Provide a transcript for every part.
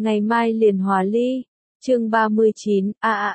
ngày mai liền hòa ly. Chương 39,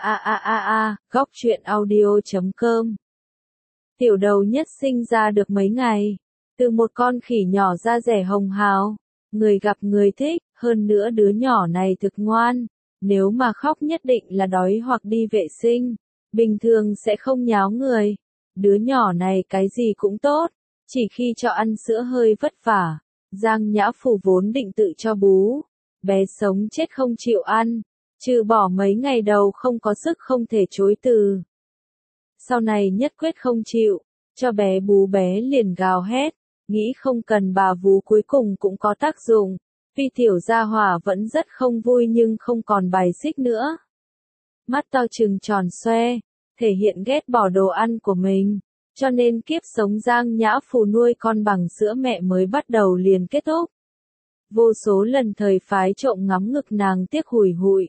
góc truyện audio.com. Tiểu đầu nhất sinh ra được mấy ngày, từ một con khỉ nhỏ da dẻ hồng hào, người gặp người thích, hơn nữa đứa nhỏ này thực ngoan, nếu mà khóc nhất định là đói hoặc đi vệ sinh, bình thường sẽ không nháo người. Đứa nhỏ này cái gì cũng tốt, chỉ khi cho ăn sữa hơi vất vả. Giang Nhã Phù vốn định tự cho bú, bé sống chết không chịu ăn, trừ bỏ mấy ngày đầu không có sức không thể chối từ. Sau này nhất quyết không chịu, cho bé bú bé liền gào hét, nghĩ không cần bà vú cuối cùng cũng có tác dụng. Tuy tiểu gia hỏa vẫn rất không vui nhưng không còn bài xích nữa. Mắt to trừng tròn xoe, thể hiện ghét bỏ đồ ăn của mình, cho nên kiếp sống Giang Nhã Phù nuôi con bằng sữa mẹ mới bắt đầu liền kết thúc. Vô số lần thời phái trộm ngắm ngực nàng tiếc hùi hụi.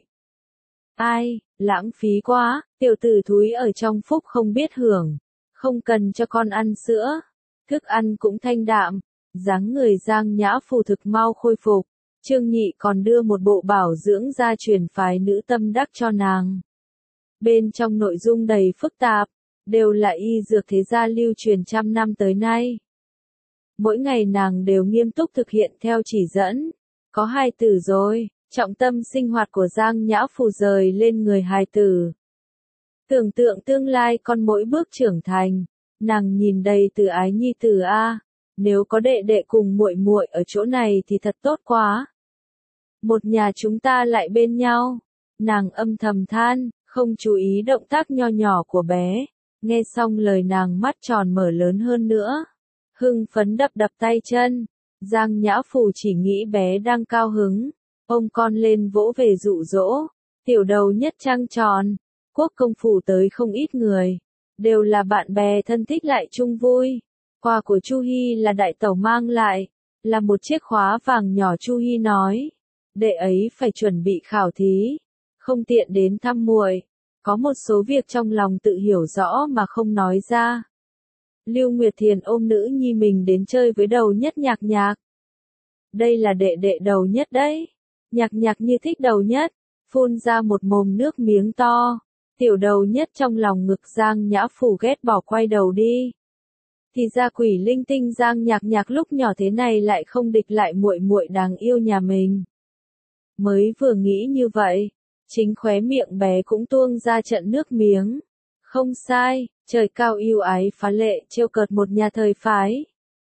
Ai, lãng phí quá, tiểu tử thúi ở trong phúc không biết hưởng, không cần cho con ăn sữa, thức ăn cũng thanh đạm, dáng người Giang Nhã Phù thực mau khôi phục. Trương Nhị còn đưa một bộ bảo dưỡng gia truyền phái nữ tâm đắc cho nàng. Bên trong nội dung đầy phức tạp, đều là y dược thế gia lưu truyền trăm năm tới nay. Mỗi ngày nàng đều nghiêm túc thực hiện theo chỉ dẫn. Có hài tử rồi, trọng tâm sinh hoạt của Giang Nhã Phù rời lên người hài tử. Tưởng tượng tương lai con mỗi bước trưởng thành, nàng nhìn đầy từ ái nhi tử a, nếu có đệ đệ cùng muội muội ở chỗ này thì thật tốt quá. Một nhà chúng ta lại bên nhau, nàng âm thầm than, không chú ý động tác nho nhỏ của bé. Nghe xong lời nàng mắt tròn mở lớn hơn nữa, hưng phấn đập đập tay chân. Giang Nhã Phù chỉ nghĩ bé đang cao hứng, ôm con lên vỗ về dụ dỗ. Tiểu đầu nhất trăng tròn, quốc công phủ tới không ít người, đều là bạn bè thân thích lại chung vui. Quà của Chu Hi là đại tẩu mang lại, là một chiếc khóa vàng nhỏ. Chu Hi nói, đệ ấy phải chuẩn bị khảo thí, không tiện đến thăm muội. Có một số việc trong lòng tự hiểu rõ mà không nói ra. Lưu Nguyệt Thiền ôm nữ nhi mình đến chơi với đầu nhất Nhạc Nhạc. Đây là đệ đệ đầu nhất đấy. Nhạc Nhạc như thích đầu nhất, phun ra một mồm nước miếng to. Tiểu đầu nhất trong lòng ngực Giang Nhã Phù ghét bỏ quay đầu đi. Thì ra quỷ linh tinh Giang Nhạc Nhạc lúc nhỏ thế này lại không địch lại muội muội đáng yêu nhà mình. Mới vừa nghĩ như vậy, chính khóe miệng bé cũng tuôn ra trận nước miếng. Không sai, trời cao yêu ái phá lệ trêu cợt một nhà thời phái.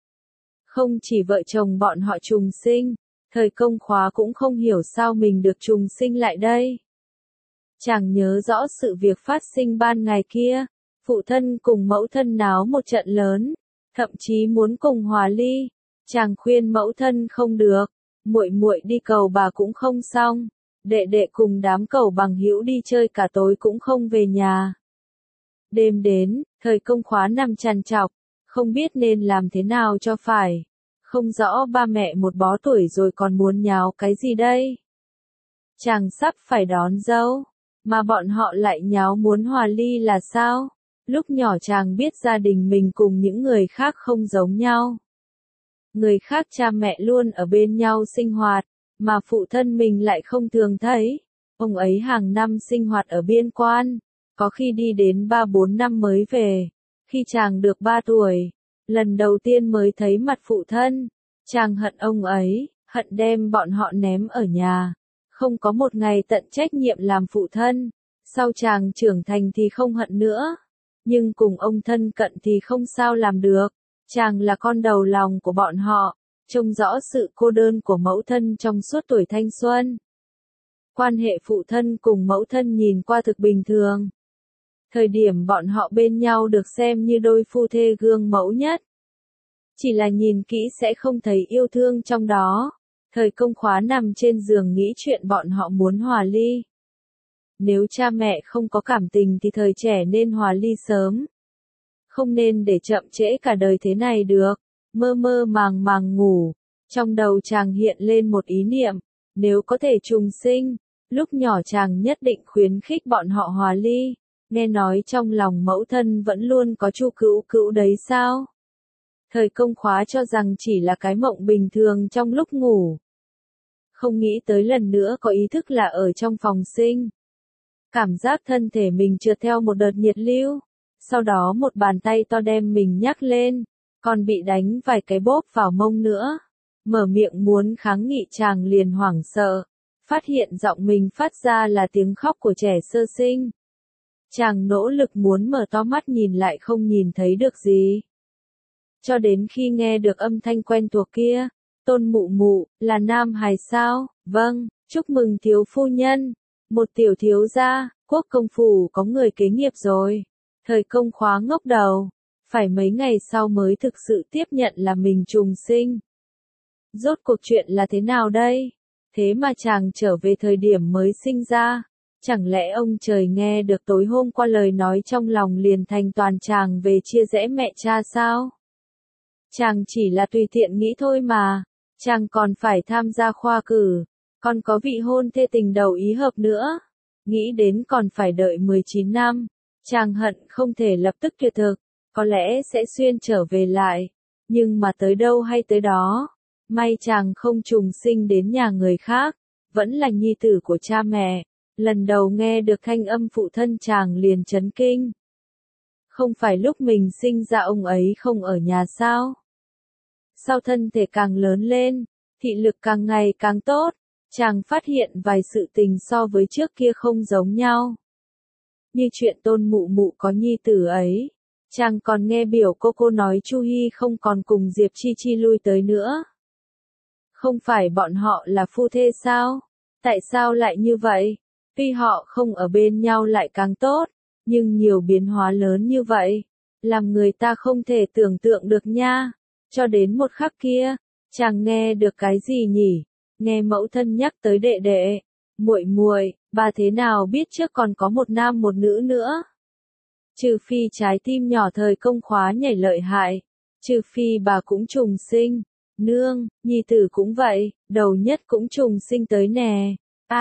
Không chỉ vợ chồng bọn họ trùng sinh, thời công khóa cũng không hiểu sao mình được trùng sinh lại đây. Chàng nhớ rõ sự việc phát sinh ban ngày kia, phụ thân cùng mẫu thân náo một trận lớn, thậm chí muốn cùng hòa ly. Chàng khuyên mẫu thân không được, muội muội đi cầu bà cũng không xong. Đệ đệ cùng đám cẩu bằng hữu đi chơi cả tối cũng không về nhà. Đêm đến, thời công khóa nằm trằn trọc, không biết nên làm thế nào cho phải. Không rõ ba mẹ một bó tuổi rồi còn muốn nháo cái gì đây. Chàng sắp phải đón dâu, mà bọn họ lại nháo muốn hòa ly là sao? Lúc nhỏ chàng biết gia đình mình cùng những người khác không giống nhau. Người khác cha mẹ luôn ở bên nhau sinh hoạt, mà phụ thân mình lại không thường thấy. Ông ấy hàng năm sinh hoạt ở biên quan, có khi đi đến 3-4 năm mới về. Khi chàng được 3 tuổi, lần đầu tiên mới thấy mặt phụ thân, chàng hận ông ấy, hận đem bọn họ ném ở nhà. Không có một ngày tận trách nhiệm làm phụ thân. Sau chàng trưởng thành thì không hận nữa, nhưng cùng ông thân cận thì không sao làm được. Chàng là con đầu lòng của bọn họ, trông rõ sự cô đơn của mẫu thân trong suốt tuổi thanh xuân. Quan hệ phụ thân cùng mẫu thân nhìn qua thực bình thường. Thời điểm bọn họ bên nhau được xem như đôi phu thê gương mẫu nhất. Chỉ là nhìn kỹ sẽ không thấy yêu thương trong đó. Thời công khóa nằm trên giường nghĩ chuyện bọn họ muốn hòa ly. Nếu cha mẹ không có cảm tình thì thời trẻ nên hòa ly sớm. Không nên để chậm trễ cả đời thế này được. Mơ mơ màng màng ngủ, trong đầu chàng hiện lên một ý niệm, nếu có thể trùng sinh, lúc nhỏ chàng nhất định khuyến khích bọn họ hòa ly. Nghe nói trong lòng mẫu thân vẫn luôn có Chu Cữu Cữu đấy sao? Thời công khóa cho rằng chỉ là cái mộng bình thường trong lúc ngủ. không nghĩ tới lần nữa có ý thức là ở trong phòng sinh. Cảm giác thân thể mình trượt theo một đợt nhiệt lưu, sau đó một bàn tay to đem mình nhắc lên, còn bị đánh vài cái bóp vào mông nữa. Mở miệng muốn kháng nghị chàng liền hoảng sợ, phát hiện giọng mình phát ra là tiếng khóc của trẻ sơ sinh. Chàng nỗ lực muốn mở to mắt nhìn lại không nhìn thấy được gì. Cho đến khi nghe được âm thanh quen thuộc kia, Tôn mụ mụ, là nam hài sao? Vâng, chúc mừng thiếu phu nhân. Một tiểu thiếu gia, quốc công phủ có người kế nghiệp rồi. Thời công khóa ngốc đầu, phải mấy ngày sau mới thực sự tiếp nhận là mình trùng sinh. Rốt cuộc chuyện là thế nào đây? Thế mà chàng trở về thời điểm mới sinh ra. Chẳng lẽ ông trời nghe được tối hôm qua lời nói trong lòng liền thành toàn chàng về chia rẽ mẹ cha sao? Chàng chỉ là tùy tiện nghĩ thôi mà. Chàng còn phải tham gia khoa cử. Còn có vị hôn thê tình đầu ý hợp nữa. Nghĩ đến còn phải đợi 19 năm. Chàng hận không thể lập tức tuyệt thực. Có lẽ sẽ xuyên trở về lại. Nhưng mà tới đâu hay tới đó. May chàng không trùng sinh đến nhà người khác. Vẫn là nhi tử của cha mẹ. Lần đầu nghe được thanh âm phụ thân chàng liền chấn kinh. Không phải lúc mình sinh ra ông ấy không ở nhà sao? Sau thân thể càng lớn lên, thị lực càng ngày càng tốt, chàng phát hiện vài sự tình so với trước kia không giống nhau. Như chuyện Tôn mụ mụ có nhi tử ấy, chàng còn nghe biểu cô nói Chu Hi không còn cùng Diệp Chi Chi lui tới nữa. Không phải bọn họ là phu thê sao? Tại sao lại như vậy? Tuy họ không ở bên nhau lại càng tốt, nhưng nhiều biến hóa lớn như vậy, làm người ta không thể tưởng tượng được nha. Cho đến một khắc kia, chàng nghe được cái gì nhỉ? Nghe mẫu thân nhắc tới đệ đệ, muội muội, bà thế nào biết trước còn có một nam một nữ nữa? Trừ phi trái tim nhỏ thời công khóa nhảy lợi hại, trừ phi bà cũng trùng sinh, nương, nhi tử cũng vậy, đầu nhất cũng trùng sinh tới nè.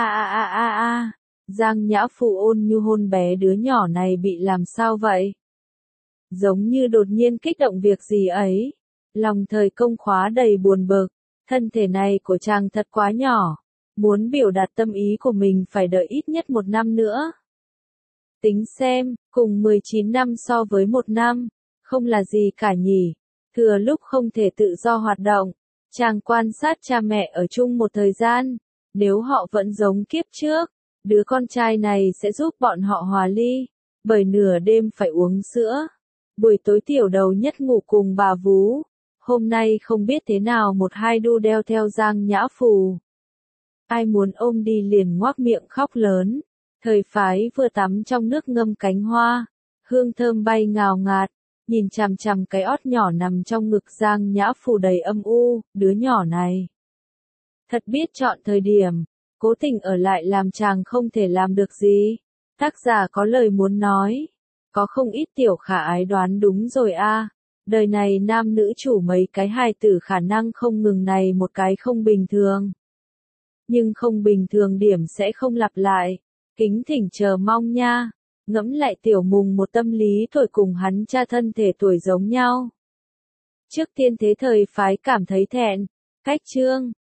Giang Nhã Phụ ôn nhu hôn bé đứa nhỏ này bị làm sao vậy? Giống như đột nhiên kích động việc gì ấy. Lòng thời công khóa đầy buồn bực, thân thể này của chàng thật quá nhỏ, muốn biểu đạt tâm ý của mình phải đợi ít nhất 1 năm nữa. Tính xem, cùng 19 năm so với 1 năm, không là gì cả nhỉ, thừa lúc không thể tự do hoạt động, chàng quan sát cha mẹ ở chung một thời gian, nếu họ vẫn giống kiếp trước, đứa con trai này sẽ giúp bọn họ hòa ly, bởi nửa đêm phải uống sữa, buổi tối tiểu đầu nhất ngủ cùng bà vú. Hôm nay không biết thế nào một hai đu đeo theo Giang Nhã Phù. Ai muốn ôm đi liền ngoác miệng khóc lớn. Thời phái vừa tắm trong nước ngâm cánh hoa. Hương thơm bay ngào ngạt. Nhìn chằm chằm cái ót nhỏ nằm trong ngực Giang Nhã Phù đầy âm u. Đứa nhỏ này thật biết chọn thời điểm. Cố tình ở lại làm chàng không thể làm được gì. Tác giả có lời muốn nói. Có không ít tiểu khả ái đoán đúng rồi a. Đời này nam nữ chủ mấy cái hài tử khả năng không ngừng này một cái không bình thường. Nhưng không bình thường điểm sẽ không lặp lại. Kính thỉnh chờ mong nha. Ngẫm lại tiểu mùng một tâm lý tuổi cùng hắn cha thân thể tuổi giống nhau. Trước tiên thế thời phái cảm thấy thẹn. Cách chương.